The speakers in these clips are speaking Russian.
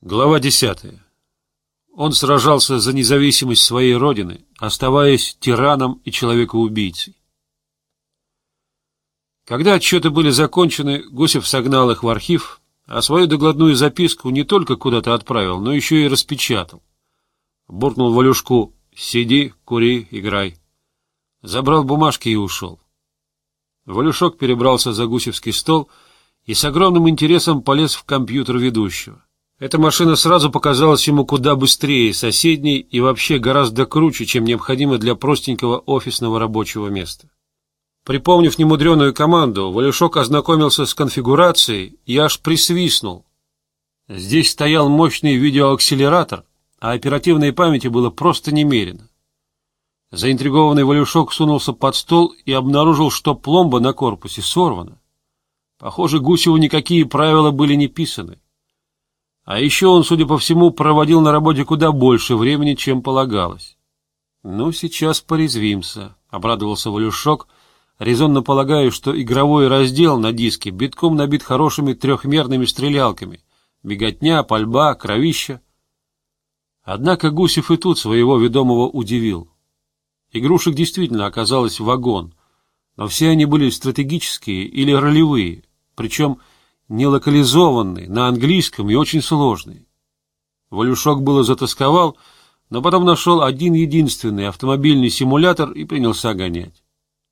Глава 10. Он сражался за независимость своей родины, оставаясь тираном и человекоубийцей. Когда отчеты были закончены, Гусев согнал их в архив, а свою докладную записку не только куда-то отправил, но еще и распечатал. Буркнул Валюшку: «Сиди, кури, играй». Забрал бумажки и ушел. Валюшок перебрался за гусевский стол и с огромным интересом полез в компьютер ведущего. Эта машина сразу показалась ему куда быстрее соседней и вообще гораздо круче, чем необходимо для простенького офисного рабочего места. Припомнив немудреную команду, Валюшок ознакомился с конфигурацией и аж присвистнул. Здесь стоял мощный видеоакселератор, а оперативной памяти было просто немерено. Заинтригованный Валюшок сунулся под стол и обнаружил, что пломба на корпусе сорвана. Похоже, Гусеву никакие правила были не писаны. А еще он, судя по всему, проводил на работе куда больше времени, чем полагалось. «Ну, сейчас порезвимся», — обрадовался Валюшок, резонно полагая, что игровой раздел на диске битком набит хорошими трехмерными стрелялками: беготня, пальба, кровища. Однако Гусев и тут своего ведомого удивил. Игрушек действительно оказалось вагон, но все они были стратегические или ролевые, причем не локализованный, на английском и очень сложный. Валюшок было затасковал, но потом нашел один единственный автомобильный симулятор и принялся гонять.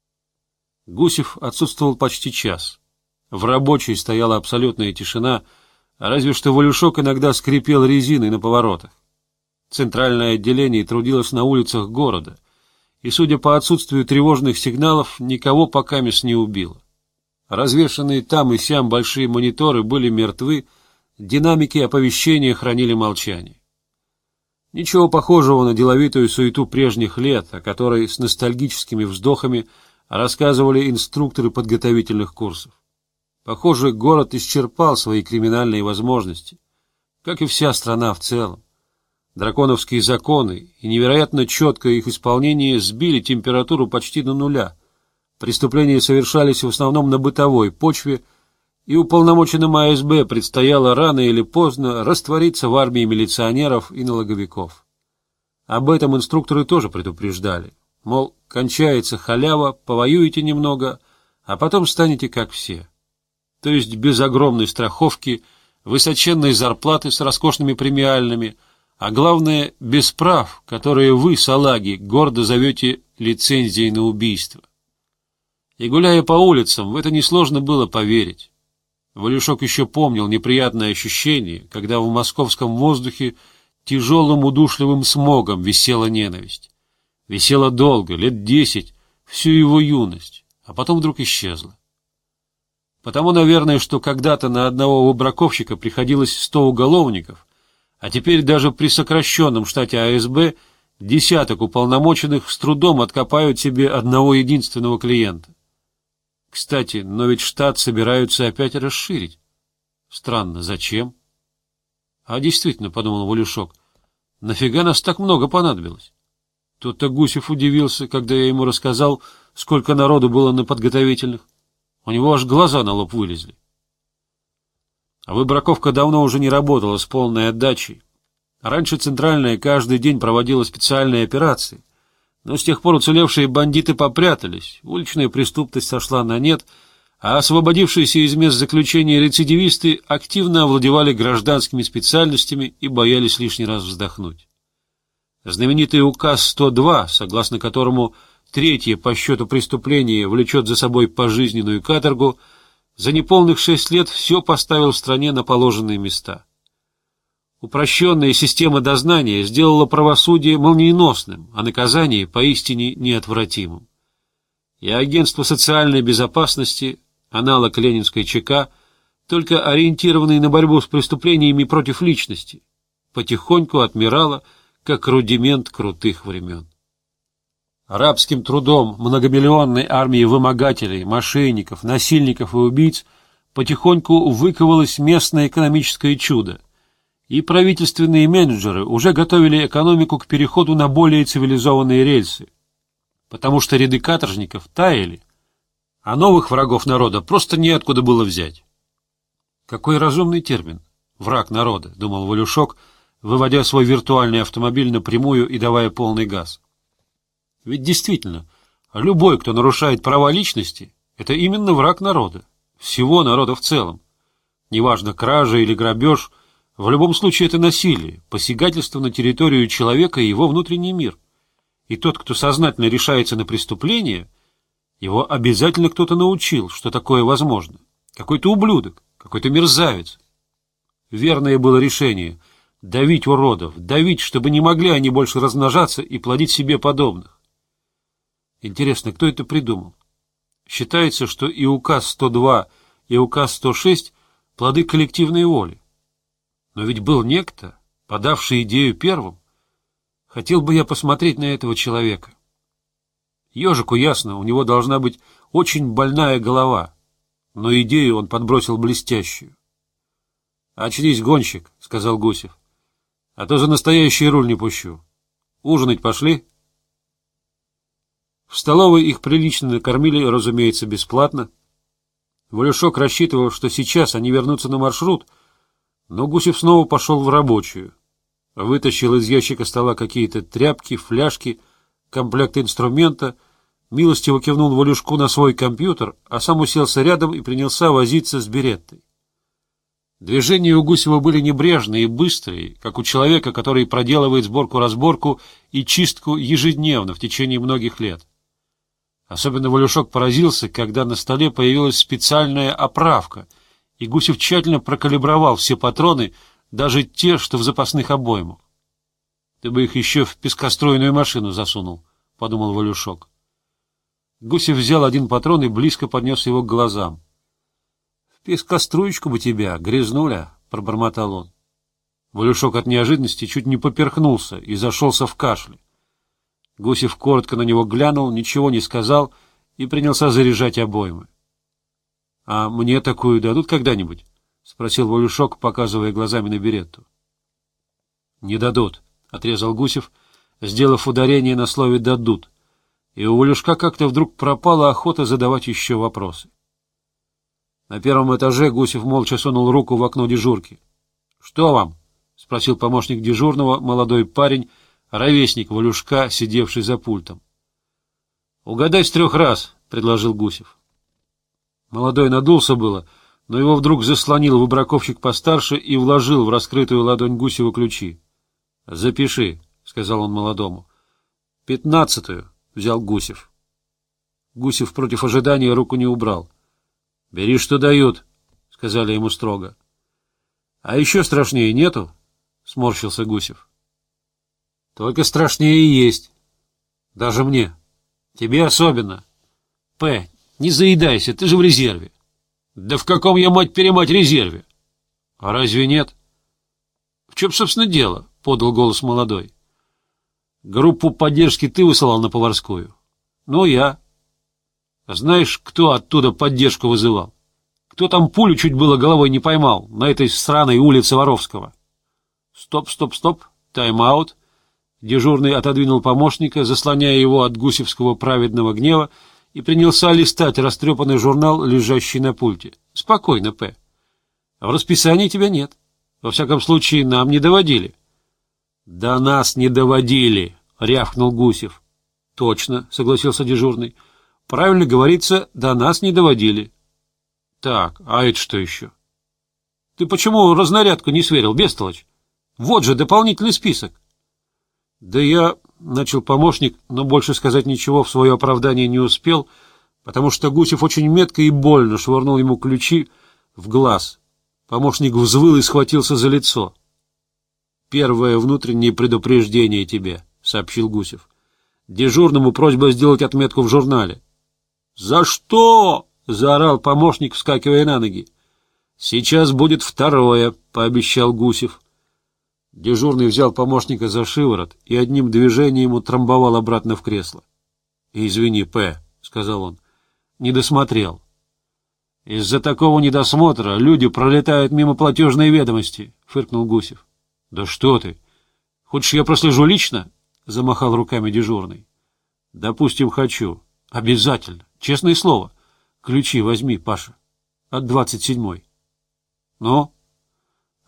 Гусев отсутствовал почти час. В рабочей стояла абсолютная тишина, разве что Валюшок иногда скрипел резиной на поворотах. Центральное отделение трудилось на улицах города, и, судя по отсутствию тревожных сигналов, никого покамест не убило. Развешанные там и сям большие мониторы были мертвы, динамики оповещения хранили молчание. Ничего похожего на деловитую суету прежних лет, о которой с ностальгическими вздохами рассказывали инструкторы подготовительных курсов. Похоже, город исчерпал свои криминальные возможности, как и вся страна в целом. Драконовские законы и невероятно четкое их исполнение сбили температуру почти до нуля. Преступления совершались в основном на бытовой почве, и уполномоченным АСБ предстояло рано или поздно раствориться в армии милиционеров и налоговиков. Об этом инструкторы тоже предупреждали. Мол, кончается халява, повоюете немного, а потом станете как все. То есть без огромной страховки, высоченной зарплаты с роскошными премиальными, а главное, без прав, которые вы, салаги, гордо зовете лицензией на убийство. И, гуляя по улицам, в это несложно было поверить. Валюшок еще помнил неприятное ощущение, когда в московском воздухе тяжелым удушливым смогом висела ненависть. Висела долго, лет 10, всю его юность, а потом вдруг исчезла. Потому, наверное, что когда-то на одного выбраковщика приходилось 100 уголовников, а теперь даже при сокращенном штате АСБ десяток уполномоченных с трудом откопают себе одного единственного клиента. Кстати, но ведь штат собираются опять расширить. Странно, зачем? А действительно, — подумал Валюшок, — нафига нас так много понадобилось? Тут-то Гусев удивился, когда я ему рассказал, сколько народу было на подготовительных. У него аж глаза на лоб вылезли. А выбраковка давно уже не работала с полной отдачей. Раньше Центральная каждый день проводила специальные операции. Но с тех пор уцелевшие бандиты попрятались, уличная преступность сошла на нет, а освободившиеся из мест заключения рецидивисты активно овладевали гражданскими специальностями и боялись лишний раз вздохнуть. Знаменитый указ 102, согласно которому третье по счету преступление влечет за собой пожизненную каторгу, за неполных 6 лет все поставил в стране на положенные места. Упрощенная система дознания сделала правосудие молниеносным, а наказание поистине неотвратимым. И агентство социальной безопасности, аналог ленинской ЧК, только ориентированный на борьбу с преступлениями против личности, потихоньку отмирало, как рудимент крутых времен. Рабским трудом многомиллионной армии вымогателей, мошенников, насильников и убийц потихоньку выковалось местное экономическое чудо, и правительственные менеджеры уже готовили экономику к переходу на более цивилизованные рельсы, потому что ряды каторжников таяли, а новых врагов народа просто неоткуда было взять. Какой разумный термин. враг народа, — думал Валюшок, выводя свой виртуальный автомобиль напрямую и давая полный газ. Ведь действительно, любой, кто нарушает права личности, это именно враг народа, всего народа в целом. Неважно, кража или грабеж, в любом случае это насилие, посягательство на территорию человека и его внутренний мир. И тот, кто сознательно решается на преступление, его обязательно кто-то научил, что такое возможно. Какой-то ублюдок, какой-то мерзавец. Верное было решение — давить уродов, давить, чтобы не могли они больше размножаться и плодить себе подобных. Интересно, кто это придумал? Считается, что и указ 102, и указ 106 — плоды коллективной воли. Но ведь был некто, подавший идею первым. Хотел бы я посмотреть на этого человека. Ежику ясно, у него должна быть очень больная голова, но идею он подбросил блестящую. — Очнись, гонщик, — сказал Гусев, — а то за настоящий руль не пущу. Ужинать пошли? В столовой их прилично накормили, разумеется, бесплатно. Валюшок рассчитывал, что сейчас они вернутся на маршрут, но Гусев снова пошел в рабочую. Вытащил из ящика стола какие-то тряпки, фляжки, комплект инструмента, милостиво кивнул Валюшку на свой компьютер, а сам уселся рядом и принялся возиться с береттой. Движения у Гусева были небрежные и быстрые, как у человека, который проделывает сборку-разборку и чистку ежедневно в течение многих лет. Особенно Валюшок поразился, когда на столе появилась специальная оправка, и Гусев тщательно прокалибровал все патроны, даже те, что в запасных обоймах. — Ты бы их еще в пескоструйную машину засунул, — подумал Валюшок. Гусев взял один патрон и близко поднес его к глазам. — В пескоструечку бы тебя, грязнуля, — пробормотал он. Валюшок от неожиданности чуть не поперхнулся и зашелся в кашле. Гусев коротко на него глянул, ничего не сказал и принялся заряжать обоймы. — А мне такую дадут когда-нибудь? — спросил Валюшок, показывая глазами на беретту. — Не дадут, — отрезал Гусев, сделав ударение на слове «дадут», и у Валюшка как-то вдруг пропала охота задавать еще вопросы. На первом этаже Гусев молча сунул руку в окно дежурки. — Что вам? — спросил помощник дежурного, молодой парень, ровесник Валюшка, сидевший за пультом. — Угадай с 3 раз, — предложил Гусев. Молодой надулся было, но его вдруг заслонил выбраковщик постарше и вложил в раскрытую ладонь Гусева ключи. — Запиши, — сказал он молодому. — 15-ю, — взял Гусев. Гусев против ожидания руку не убрал. — Бери, что дают, — сказали ему строго. — А еще страшнее нету? — сморщился Гусев. — Только страшнее и есть. Даже мне. Тебе особенно. П, не заедайся, ты же в резерве. Да в каком я, мать-перемать, резерве? А разве нет? В чем, собственно, дело? — подал голос молодой. Группу поддержки ты высылал на Поварскую? Ну, я. Знаешь, кто оттуда поддержку вызывал? Кто там пулю чуть было головой не поймал на этой сраной улице Воровского? Стоп, стоп, стоп, тайм-аут. Дежурный отодвинул помощника, заслоняя его от гусевского праведного гнева, и принялся листать растрепанный журнал, лежащий на пульте. — Спокойно, П. В расписании тебя нет. Во всяком случае, нам не доводили. — Да нас не доводили, — рявкнул Гусев. — Точно, — согласился дежурный. — Правильно говорится, до нас не доводили. — Так, а это что еще? — Ты почему разнарядку не сверил, бестолочь? Вот же дополнительный список. — Да я... — начал помощник, но больше сказать ничего в свое оправдание не успел, потому что Гусев очень метко и больно швырнул ему ключи в глаз. Помощник взвыл и схватился за лицо. — Первое внутреннее предупреждение тебе, — сообщил Гусев. — Дежурному просьба сделать отметку в журнале. — За что? — заорал помощник, вскакивая на ноги. — Сейчас будет второе, — пообещал Гусев. Дежурный взял помощника за шиворот и одним движением утрамбовал обратно в кресло. — Извини, П, — сказал он, — не досмотрел. — Из-за такого недосмотра люди пролетают мимо платежной ведомости, — фыркнул Гусев. — Да что ты! Хочешь, я прослежу лично? — замахал руками дежурный. — Допустим, хочу. Обязательно. Честное слово. Ключи возьми, Паша. От 27-й. — Ну?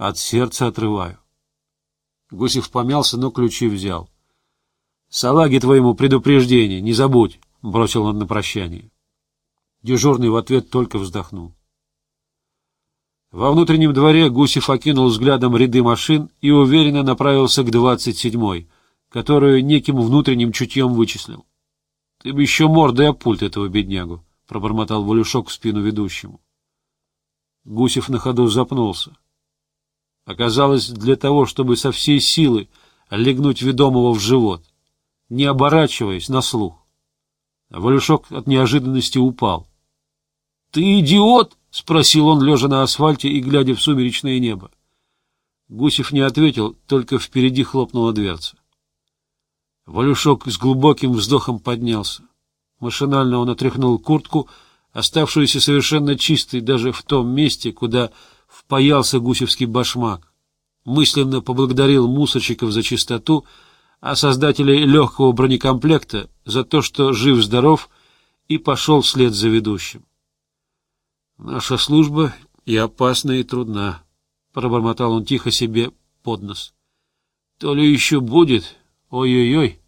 от сердца отрываю. Гусев помялся, но ключи взял. — Салаге твоему предупреждение, не забудь, — бросил он на прощание. Дежурный в ответ только вздохнул. Во внутреннем дворе Гусев окинул взглядом ряды машин и уверенно направился к 27-й, которую неким внутренним чутьем вычислил. — Ты бы еще мордой об пульт этого беднягу, — пробормотал Валюшок в спину ведущему. Гусев на ходу запнулся. Оказалось, для того, чтобы со всей силы легнуть ведомого в живот, не оборачиваясь на слух. Валюшок от неожиданности упал. — Ты идиот? — спросил он, лежа на асфальте и глядя в сумеречное небо. Гусев не ответил, только впереди хлопнула дверца. Валюшок с глубоким вздохом поднялся. Машинально он отряхнул куртку, оставшуюся совершенно чистой даже в том месте, куда впаялся гусевский башмак. Мысленно поблагодарил мусорщиков за чистоту, а создателей легкого бронекомплекта за то, что жив-здоров, и пошел вслед за ведущим. «Наша служба и опасна, и трудна», — пробормотал он тихо себе под нос. «То ли еще будет, ой-ой-ой».